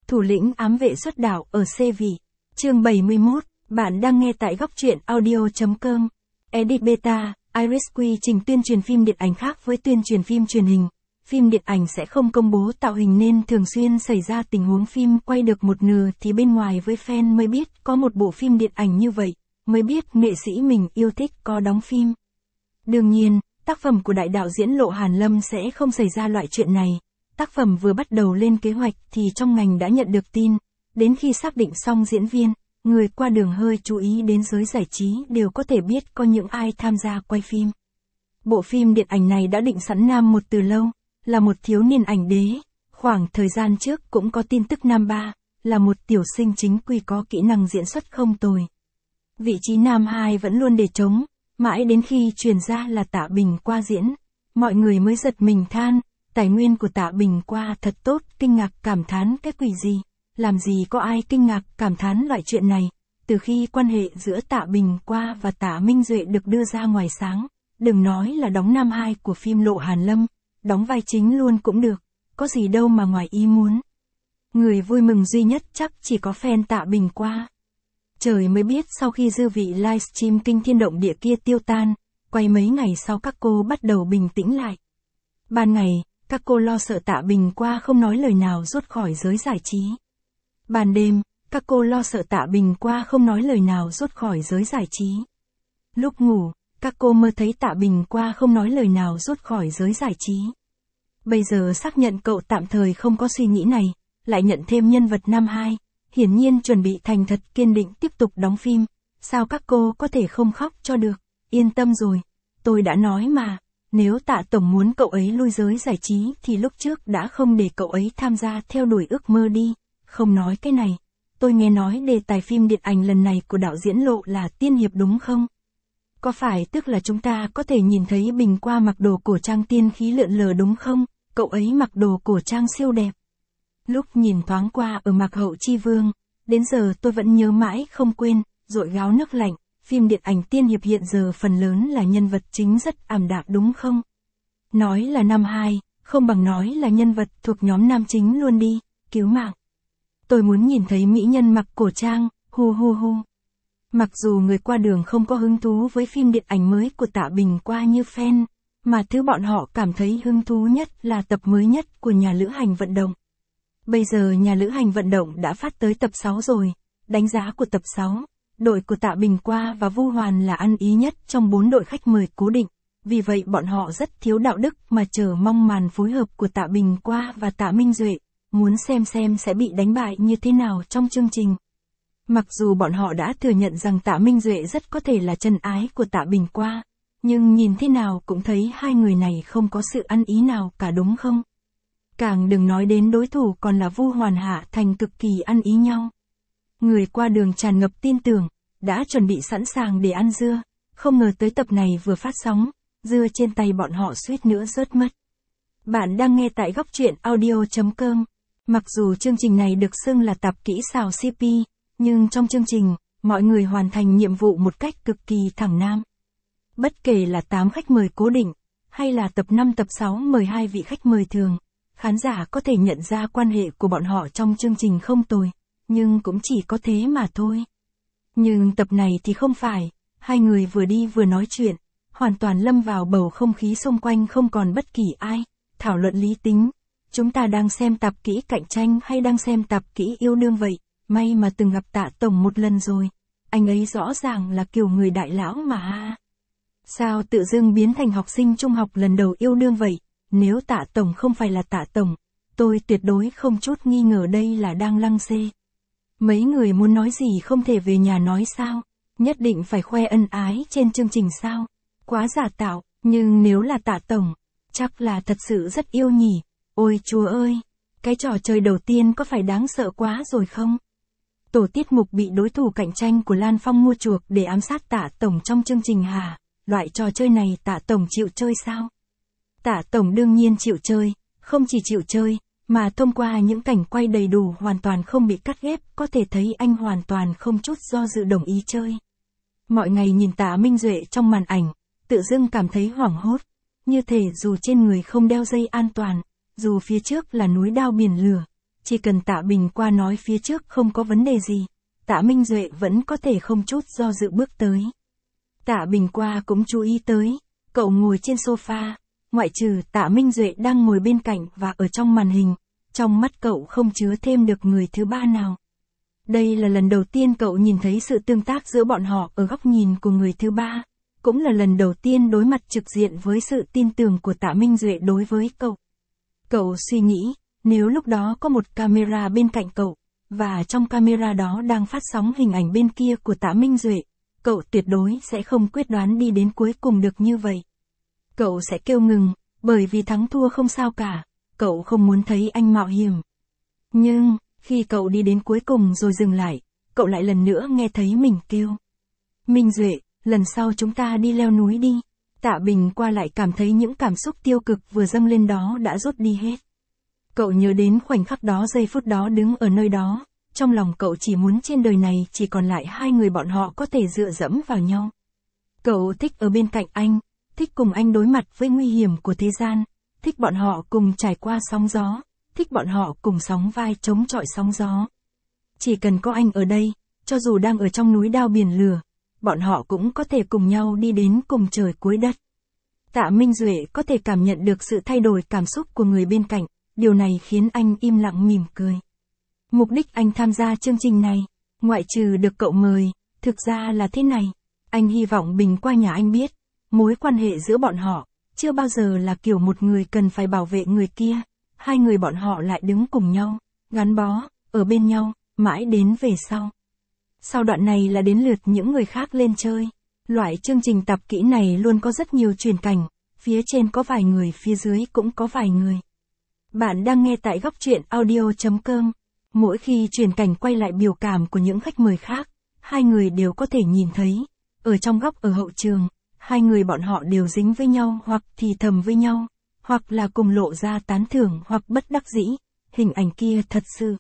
Thủ lĩnh ám vệ xuất đạo ở C vị. Chương 71, bạn đang nghe tại góc truyện audio.com. Edit Beta, Iris quy trình tuyên truyền phim điện ảnh khác với tuyên truyền phim truyền hình. Phim điện ảnh sẽ không công bố tạo hình nên thường xuyên xảy ra tình huống phim quay được một nửa thì bên ngoài với fan mới biết có một bộ phim điện ảnh như vậy, mới biết nghệ sĩ mình yêu thích có đóng phim. Đương nhiên, tác phẩm của đại đạo diễn Lộ Hàn Lâm sẽ không xảy ra loại chuyện này. Tác phẩm vừa bắt đầu lên kế hoạch thì trong ngành đã nhận được tin, đến khi xác định xong diễn viên, người qua đường hơi chú ý đến giới giải trí đều có thể biết có những ai tham gia quay phim. Bộ phim điện ảnh này đã định sẵn nam một từ lâu, là một thiếu niên ảnh đế, khoảng thời gian trước cũng có tin tức nam ba, là một tiểu sinh chính quy có kỹ năng diễn xuất không tồi. Vị trí nam 2 vẫn luôn để trống, mãi đến khi truyền ra là Tạ Bình qua diễn, mọi người mới giật mình than, tài nguyên của Tạ Bình qua thật tốt, kinh ngạc cảm thán cái quỷ gì, làm gì có ai kinh ngạc cảm thán loại chuyện này, từ khi quan hệ giữa Tạ Bình qua và Tạ Minh Duệ được đưa ra ngoài sáng, đừng nói là đóng nam 2 của phim Lộ Hàn Lâm, đóng vai chính luôn cũng được, có gì đâu mà ngoài ý muốn. Người vui mừng duy nhất chắc chỉ có fan Tạ Bình qua. Trời mới biết sau khi dư vị livestream kinh thiên động địa kia tiêu tan, quay mấy ngày sau các cô bắt đầu bình tĩnh lại. Ban ngày, các cô lo sợ Tạ Bình qua không nói lời nào rút khỏi giới giải trí. Ban đêm, các cô lo sợ Tạ Bình qua không nói lời nào rút khỏi giới giải trí. Lúc ngủ, các cô mơ thấy Tạ Bình qua không nói lời nào rút khỏi giới giải trí. Bây giờ xác nhận cậu tạm thời không có suy nghĩ này, lại nhận thêm nhân vật nam 2, hiển nhiên chuẩn bị thành thật kiên định tiếp tục đóng phim, sao các cô có thể không khóc cho được, yên tâm rồi, tôi đã nói mà, nếu Tạ Tổng muốn cậu ấy lui giới giải trí thì lúc trước đã không để cậu ấy tham gia theo đuổi ước mơ đi, không nói cái này, tôi nghe nói đề tài phim điện ảnh lần này của đạo diễn Lộ là tiên hiệp đúng không? Có phải tức là chúng ta có thể nhìn thấy Bình qua mặc đồ cổ trang tiên khí lượn lờ đúng không? Cậu ấy mặc đồ cổ trang siêu đẹp. Lúc nhìn thoáng qua ở Mạc Hậu Chi Vương, đến giờ tôi vẫn nhớ mãi không quên, dội gáo nước lạnh, phim điện ảnh tiên hiệp hiện giờ phần lớn là nhân vật chính rất ảm đạm đúng không? Nói là nam 2, không bằng nói là nhân vật thuộc nhóm nam chính luôn đi, cứu mạng. Tôi muốn nhìn thấy mỹ nhân mặc cổ trang, hu hu hu. Mặc dù người qua đường không có hứng thú với phim điện ảnh mới của Tạ Bình qua như fan, mà thứ bọn họ cảm thấy hứng thú nhất là tập mới nhất của Nhà Lữ Hành Vận Động. Bây giờ Nhà Lữ Hành Vận Động đã phát tới tập 6 rồi, đánh giá của tập 6, đội của Tạ Bình qua và Vu Hoàn là ăn ý nhất trong 4 đội khách mời cố định, vì vậy bọn họ rất thiếu đạo đức mà chờ mong màn phối hợp của Tạ Bình qua và Tạ Minh Duệ, muốn xem sẽ bị đánh bại như thế nào trong chương trình. Mặc dù bọn họ đã thừa nhận rằng Tạ Minh Duệ rất có thể là chân ái của Tạ Bình qua, nhưng nhìn thế nào cũng thấy hai người này không có sự ăn ý nào cả đúng không? Càng đừng nói đến đối thủ còn là Vu Hoàn Hạ Thành cực kỳ ăn ý nhau. Người qua đường tràn ngập tin tưởng, đã chuẩn bị sẵn sàng để ăn dưa, không ngờ tới tập này vừa phát sóng, dưa trên tay bọn họ suýt nữa rớt mất. Bạn đang nghe tại góc truyện audio.com. Mặc dù chương trình này được xưng là tập kỹ xào CP, nhưng trong chương trình, mọi người hoàn thành nhiệm vụ một cách cực kỳ thẳng nam. Bất kể là 8 khách mời cố định, hay là tập 5 tập 6 mời 2 vị khách mời thường, khán giả có thể nhận ra quan hệ của bọn họ trong chương trình không tồi, nhưng cũng chỉ có thế mà thôi. Nhưng tập này thì không phải, hai người vừa đi vừa nói chuyện, hoàn toàn lâm vào bầu không khí xung quanh không còn bất kỳ ai, thảo luận lý tính. Chúng ta đang xem tập kỹ cạnh tranh hay đang xem tập kỹ yêu đương vậy, may mà từng gặp Tạ Tổng một lần rồi, anh ấy rõ ràng là kiểu người đại lão mà. Sao tự dưng biến thành học sinh trung học lần đầu yêu đương vậy, nếu Tạ Tổng không phải là Tạ Tổng, tôi tuyệt đối không chút nghi ngờ đây là đang lăng xê. Mấy người muốn nói gì không thể về nhà nói sao, nhất định phải khoe ân ái trên chương trình sao, quá giả tạo, nhưng nếu là Tạ Tổng, chắc là thật sự rất yêu nhỉ, ôi chúa ơi, cái trò chơi đầu tiên có phải đáng sợ quá rồi không? Tổ tiết mục bị đối thủ cạnh tranh của Lan Phong mua chuộc để ám sát Tạ Tổng trong chương trình hả? Loại trò chơi này Tạ Tổng chịu chơi sao? Tạ Tổng đương nhiên chịu chơi, không chỉ chịu chơi, mà thông qua những cảnh quay đầy đủ hoàn toàn không bị cắt ghép có thể thấy anh hoàn toàn không chút do dự đồng ý chơi. Mọi ngày nhìn Tạ Minh Duệ trong màn ảnh, tự dưng cảm thấy hoảng hốt, như thể dù trên người không đeo dây an toàn, dù phía trước là núi đao biển lửa, Chỉ cần Tạ Bình qua nói phía trước không có vấn đề gì, Tạ Minh Duệ vẫn có thể không chút do dự bước tới. Tạ Bình qua cũng chú ý tới, cậu ngồi trên sofa, ngoại trừ Tạ Minh Duệ đang ngồi bên cạnh và ở trong màn hình, trong mắt cậu không chứa thêm được người thứ ba nào. Đây là lần đầu tiên cậu nhìn thấy sự tương tác giữa bọn họ ở góc nhìn của người thứ ba, cũng là lần đầu tiên đối mặt trực diện với sự tin tưởng của Tạ Minh Duệ đối với cậu. Cậu suy nghĩ, nếu lúc đó có một camera bên cạnh cậu, và trong camera đó đang phát sóng hình ảnh bên kia của Tạ Minh Duệ, cậu tuyệt đối sẽ không quyết đoán đi đến cuối cùng được như vậy. Cậu sẽ kêu ngừng, bởi vì thắng thua không sao cả, cậu không muốn thấy anh mạo hiểm. Nhưng, khi cậu đi đến cuối cùng rồi dừng lại, cậu lại lần nữa nghe thấy mình kêu. Minh Duệ, lần sau chúng ta đi leo núi đi. Tạ Bình qua lại cảm thấy những cảm xúc tiêu cực vừa dâng lên đó đã rút đi hết. Cậu nhớ đến khoảnh khắc đó, giây phút đó đứng ở nơi đó, trong lòng cậu chỉ muốn trên đời này chỉ còn lại hai người bọn họ có thể dựa dẫm vào nhau. Cậu thích ở bên cạnh anh, thích cùng anh đối mặt với nguy hiểm của thế gian, thích bọn họ cùng trải qua sóng gió, thích bọn họ cùng sóng vai chống chọi sóng gió. Chỉ cần có anh ở đây, cho dù đang ở trong núi đao biển lửa, bọn họ cũng có thể cùng nhau đi đến cùng trời cuối đất. Tạ Minh Duệ có thể cảm nhận được sự thay đổi cảm xúc của người bên cạnh, điều này khiến anh im lặng mỉm cười. Mục đích anh tham gia chương trình này, ngoại trừ được cậu mời, thực ra là thế này. Anh hy vọng Bình qua nhà anh biết, mối quan hệ giữa bọn họ, chưa bao giờ là kiểu một người cần phải bảo vệ người kia. Hai người bọn họ lại đứng cùng nhau, gắn bó, ở bên nhau, mãi đến về sau. Sau đoạn này là đến lượt những người khác lên chơi. Loại chương trình tập kỹ này luôn có rất nhiều chuyển cảnh, phía trên có vài người, phía dưới cũng có vài người. Bạn đang nghe tại góc truyện audio.com. Mỗi khi chuyển cảnh quay lại biểu cảm của những khách mời khác, hai người đều có thể nhìn thấy. Ở trong góc ở hậu trường, hai người bọn họ đều dính với nhau hoặc thì thầm với nhau, hoặc là cùng lộ ra tán thưởng hoặc bất đắc dĩ. Hình ảnh kia thật sự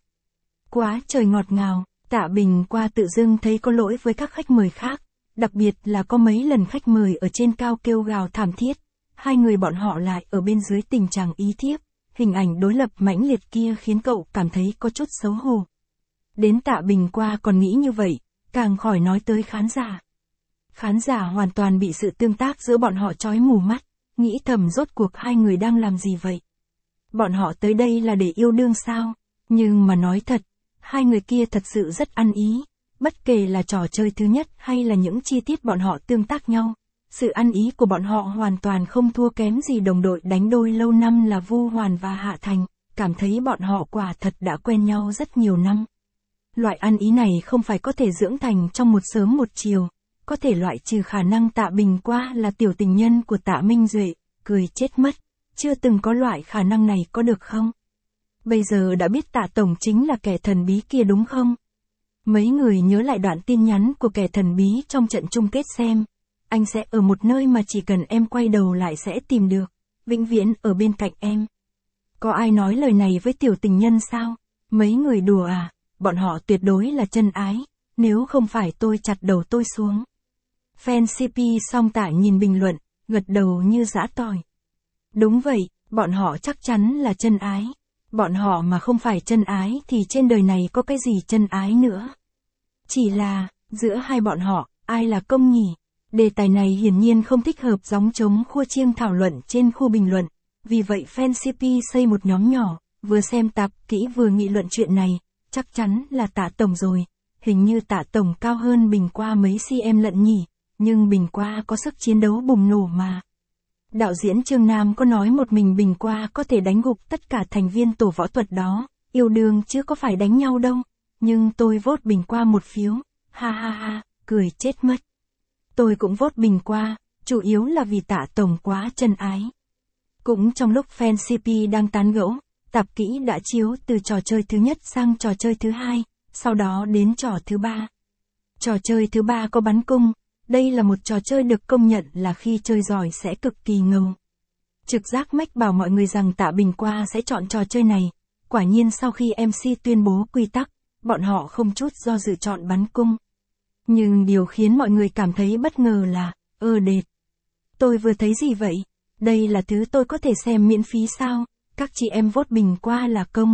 quá trời ngọt ngào. Tạ Bình qua tự dưng thấy có lỗi với các khách mời khác, đặc biệt là có mấy lần khách mời ở trên cao kêu gào thảm thiết, hai người bọn họ lại ở bên dưới tình trạng ý thiếp. Hình ảnh đối lập mãnh liệt kia khiến cậu cảm thấy có chút xấu hổ. Đến Tạ Bình qua còn nghĩ như vậy, càng khỏi nói tới khán giả. Khán giả hoàn toàn bị sự tương tác giữa bọn họ chói mù mắt, nghĩ thầm rốt cuộc hai người đang làm gì vậy? Bọn họ tới đây là để yêu đương sao? Nhưng mà nói thật, hai người kia thật sự rất ăn ý, bất kể là trò chơi thứ nhất hay là những chi tiết bọn họ tương tác nhau. Sự ăn ý của bọn họ hoàn toàn không thua kém gì đồng đội đánh đôi lâu năm là Vu Hoàn và Hạ Thành, cảm thấy bọn họ quả thật đã quen nhau rất nhiều năm. Loại ăn ý này không phải có thể dưỡng thành trong một sớm một chiều, có thể loại trừ khả năng Tạ Bình qua là tiểu tình nhân của Tạ Minh Duệ, cười chết mất, chưa từng có loại khả năng này có được không? Bây giờ đã biết Tạ Tổng chính là kẻ thần bí kia đúng không? Mấy người nhớ lại đoạn tin nhắn của kẻ thần bí trong trận chung kết xem. Anh sẽ ở một nơi mà chỉ cần em quay đầu lại sẽ tìm được, vĩnh viễn ở bên cạnh em. Có ai nói lời này với tiểu tình nhân sao? Mấy người đùa à? Bọn họ tuyệt đối là chân ái, nếu không phải tôi chặt đầu tôi xuống. Fan CP song tải nhìn bình luận, gật đầu như giã tỏi. Đúng vậy, bọn họ chắc chắn là chân ái. Bọn họ mà không phải chân ái thì trên đời này có cái gì chân ái nữa. Chỉ là, giữa hai bọn họ, ai là công nhỉ? Đề tài này hiển nhiên không thích hợp gióng trống khua chiêng thảo luận trên khu bình luận. Vì vậy fan CP xây một nhóm nhỏ, vừa xem tạp kỹ vừa nghị luận chuyện này. Chắc chắn là Tạ Tổng rồi. Hình như Tạ Tổng cao hơn Bình qua mấy cm lận nhỉ. Nhưng Bình qua có sức chiến đấu bùng nổ mà. Đạo diễn Trương Nam có nói một mình Bình qua có thể đánh gục tất cả thành viên tổ võ thuật đó. Yêu đương chứ có phải đánh nhau đâu. Nhưng tôi vote Bình qua một phiếu. Ha ha ha, cười chết mất. Tôi cũng vote Bình qua, chủ yếu là vì Tạ Tổng quá chân ái. Cũng trong lúc fan CP đang tán gẫu, tạp kỹ đã chiếu từ trò chơi thứ nhất sang trò chơi thứ hai, sau đó đến trò thứ ba. Trò chơi thứ ba có bắn cung, đây là một trò chơi được công nhận là khi chơi giỏi sẽ cực kỳ ngầu. Trực giác mách bảo mọi người rằng Tạ Bình qua sẽ chọn trò chơi này, quả nhiên sau khi MC tuyên bố quy tắc, bọn họ không chút do dự chọn bắn cung. Nhưng điều khiến mọi người cảm thấy bất ngờ là, đệt. Tôi vừa thấy gì vậy? Đây là thứ tôi có thể xem miễn phí sao? Các chị em vote Bình qua là công.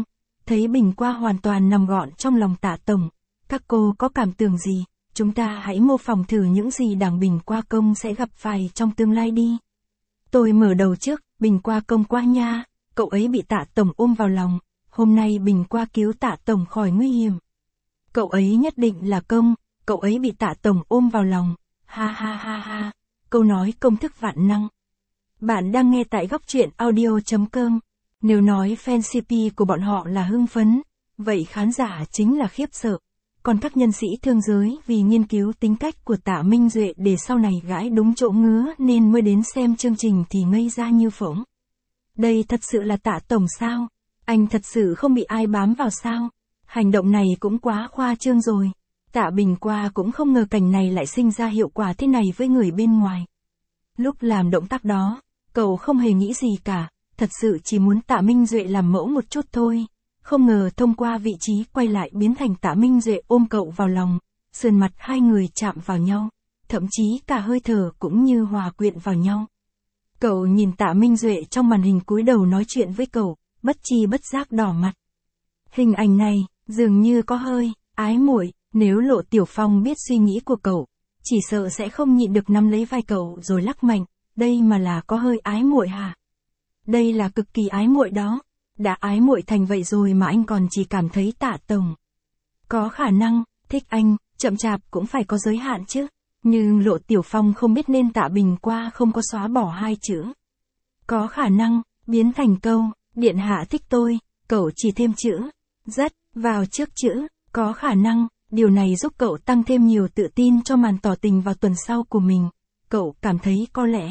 thấy bình qua hoàn toàn nằm gọn trong lòng Tạ tổng. Các cô có cảm tưởng gì? Chúng ta hãy mô phỏng thử những gì đảng Bình Qua công sẽ gặp phải trong tương lai đi. Tôi mở đầu trước, Bình Qua công qua nha, cậu ấy bị Tạ tổng ôm vào lòng, hôm nay Bình Qua cứu Tạ tổng khỏi nguy hiểm. Cậu ấy nhất định là công, cậu ấy bị Tạ tổng ôm vào lòng, ha ha ha ha, câu nói công thức vạn năng. Bạn đang nghe tại góc truyện audio.com, nếu nói fan CP của bọn họ là hưng phấn, vậy khán giả chính là khiếp sợ. Còn các nhân sĩ thương giới vì nghiên cứu tính cách của Tạ Minh Duệ để sau này gãi đúng chỗ ngứa nên mới đến xem chương trình thì ngây ra như phỗng. Đây thật sự là Tạ tổng sao? Anh thật sự không bị ai bám vào sao? Hành động này cũng quá khoa trương rồi. Tạ Bình Qua cũng không ngờ cảnh này lại sinh ra hiệu quả thế này với người bên ngoài. Lúc làm động tác đó, cậu không hề nghĩ gì cả, thật sự chỉ muốn Tạ Minh Duệ làm mẫu một chút thôi. Không ngờ thông qua vị trí quay lại biến thành Tạ Minh Duệ ôm cậu vào lòng, sườn mặt hai người chạm vào nhau, thậm chí cả hơi thở cũng như hòa quyện vào nhau. Cậu nhìn Tạ Minh Duệ trong màn hình cúi đầu nói chuyện với cậu, bất chi bất giác đỏ mặt. Hình ảnh này, dường như có hơi ái muội, nếu Lộ Tiểu Phong biết suy nghĩ của cậu, chỉ sợ sẽ không nhịn được nắm lấy vai cậu rồi lắc mạnh, đây mà là có hơi ái muội hả? Đây là cực kỳ ái muội đó. Đã ái muội thành vậy rồi mà anh còn chỉ cảm thấy Tạ tổng có khả năng thích anh, chậm chạp cũng phải có giới hạn chứ. Nhưng Lộ Tiểu Phong không biết nên Tạ Bình Qua không có xóa bỏ hai chữ có khả năng biến thành câu điện hạ thích tôi, cậu chỉ thêm chữ rất vào trước chữ có khả năng. Điều này giúp cậu tăng thêm nhiều tự tin cho màn tỏ tình vào tuần sau của mình. Cậu cảm thấy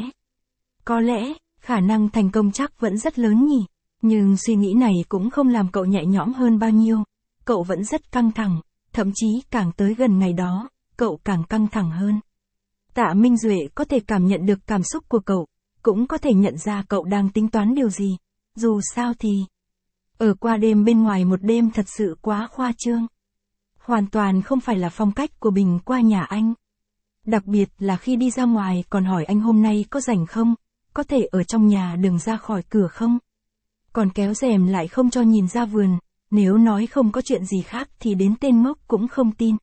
có lẽ khả năng thành công chắc vẫn rất lớn nhỉ. Nhưng suy nghĩ này cũng không làm cậu nhẹ nhõm hơn bao nhiêu. Cậu vẫn rất căng thẳng, thậm chí càng tới gần ngày đó, cậu càng căng thẳng hơn. Tạ Minh Duệ có thể cảm nhận được cảm xúc của cậu, cũng có thể nhận ra cậu đang tính toán điều gì. Dù sao thì, ở qua đêm bên ngoài một đêm thật sự quá khoa trương. Hoàn toàn không phải là phong cách của Bình Qua nhà anh. Đặc biệt là khi đi ra ngoài còn hỏi anh hôm nay có rảnh không, có thể ở trong nhà đừng ra khỏi cửa không. Còn kéo rèm lại không cho nhìn ra vườn, nếu nói không có chuyện gì khác thì đến tên ngốc cũng không tin.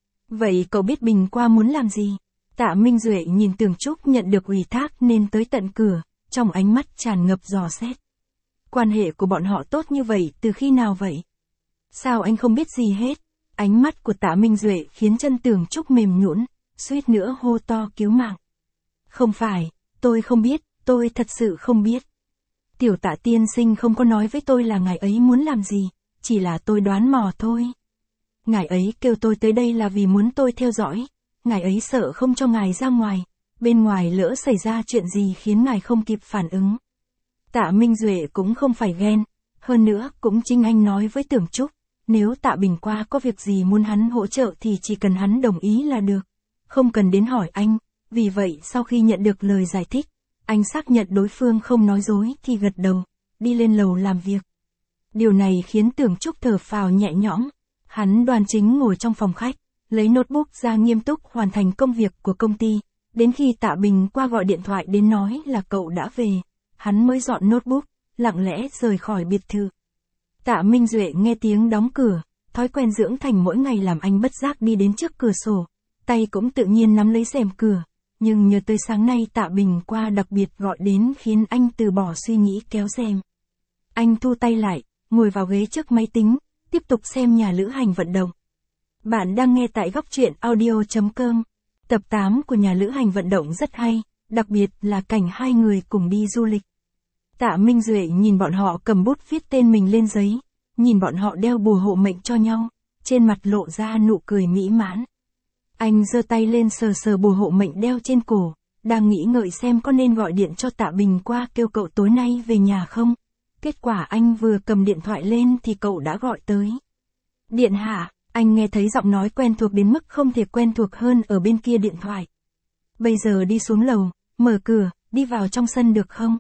Vậy cậu biết Bình Qua muốn làm gì? Tạ Minh Duệ nhìn Tưởng Trúc nhận được ủy thác nên tới tận cửa, trong ánh mắt tràn ngập dò xét. Quan hệ của bọn họ tốt như vậy từ khi nào vậy? Sao anh không biết gì hết? Ánh mắt của Tạ Minh Duệ khiến chân Tưởng Trúc mềm nhũn, suýt nữa hô to cứu mạng. Không phải, tôi không biết, tôi thật sự không biết. Tiểu Tạ tiên sinh không có nói với tôi là ngài ấy muốn làm gì, chỉ là tôi đoán mò thôi. Ngài ấy kêu tôi tới đây là vì muốn tôi theo dõi, ngài ấy sợ không cho ngài ra ngoài, bên ngoài lỡ xảy ra chuyện gì khiến ngài không kịp phản ứng. Tạ Minh Duệ cũng không phải ghen, hơn nữa cũng chính anh nói với Tưởng Trúc, nếu Tạ Bình Qua có việc gì muốn hắn hỗ trợ thì chỉ cần hắn đồng ý là được, không cần đến hỏi anh. Vì vậy sau khi nhận được lời giải thích, anh xác nhận đối phương không nói dối thì gật đầu, đi lên lầu làm việc. Điều này khiến Tưởng Trúc thở phào nhẹ nhõm. Hắn đoan chính ngồi trong phòng khách, lấy notebook ra nghiêm túc hoàn thành công việc của công ty. Đến khi Tạ Bình Qua gọi điện thoại đến nói là cậu đã về, hắn mới dọn notebook, lặng lẽ rời khỏi biệt thự. Tạ Minh Duệ nghe tiếng đóng cửa, thói quen dưỡng thành mỗi ngày làm anh bất giác đi đến trước cửa sổ, tay cũng tự nhiên nắm lấy rèm cửa. Nhưng nhớ tới sáng nay Tạ Bình Qua đặc biệt gọi đến khiến anh từ bỏ suy nghĩ kéo rèm. Anh thu tay lại, ngồi vào ghế trước máy tính, tiếp tục xem Nhà Lữ Hành Vận Động. Bạn đang nghe tại góc truyện audio.com. Tập 8 của Nhà Lữ Hành Vận Động rất hay, đặc biệt là cảnh hai người cùng đi du lịch. Tạ Minh Duệ nhìn bọn họ cầm bút viết tên mình lên giấy, nhìn bọn họ đeo bùa hộ mệnh cho nhau, trên mặt lộ ra nụ cười mỹ mãn. Anh giơ tay lên sờ sờ bùa hộ mệnh đeo trên cổ, đang nghĩ ngợi xem có nên gọi điện cho Tạ Bình Qua kêu cậu tối nay về nhà không. Kết quả anh vừa cầm điện thoại lên thì cậu đã gọi tới. Điện hạ, anh nghe thấy giọng nói quen thuộc đến mức không thể quen thuộc hơn ở bên kia điện thoại. Bây giờ đi xuống lầu, mở cửa, đi vào trong sân được không?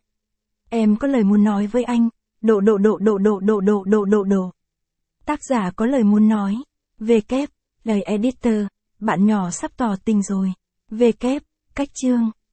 Em có lời muốn nói với anh. Độ. Tác giả có lời muốn nói. Về kép, lời editor, bạn nhỏ sắp tỏ tình rồi. Về kép, cách chương.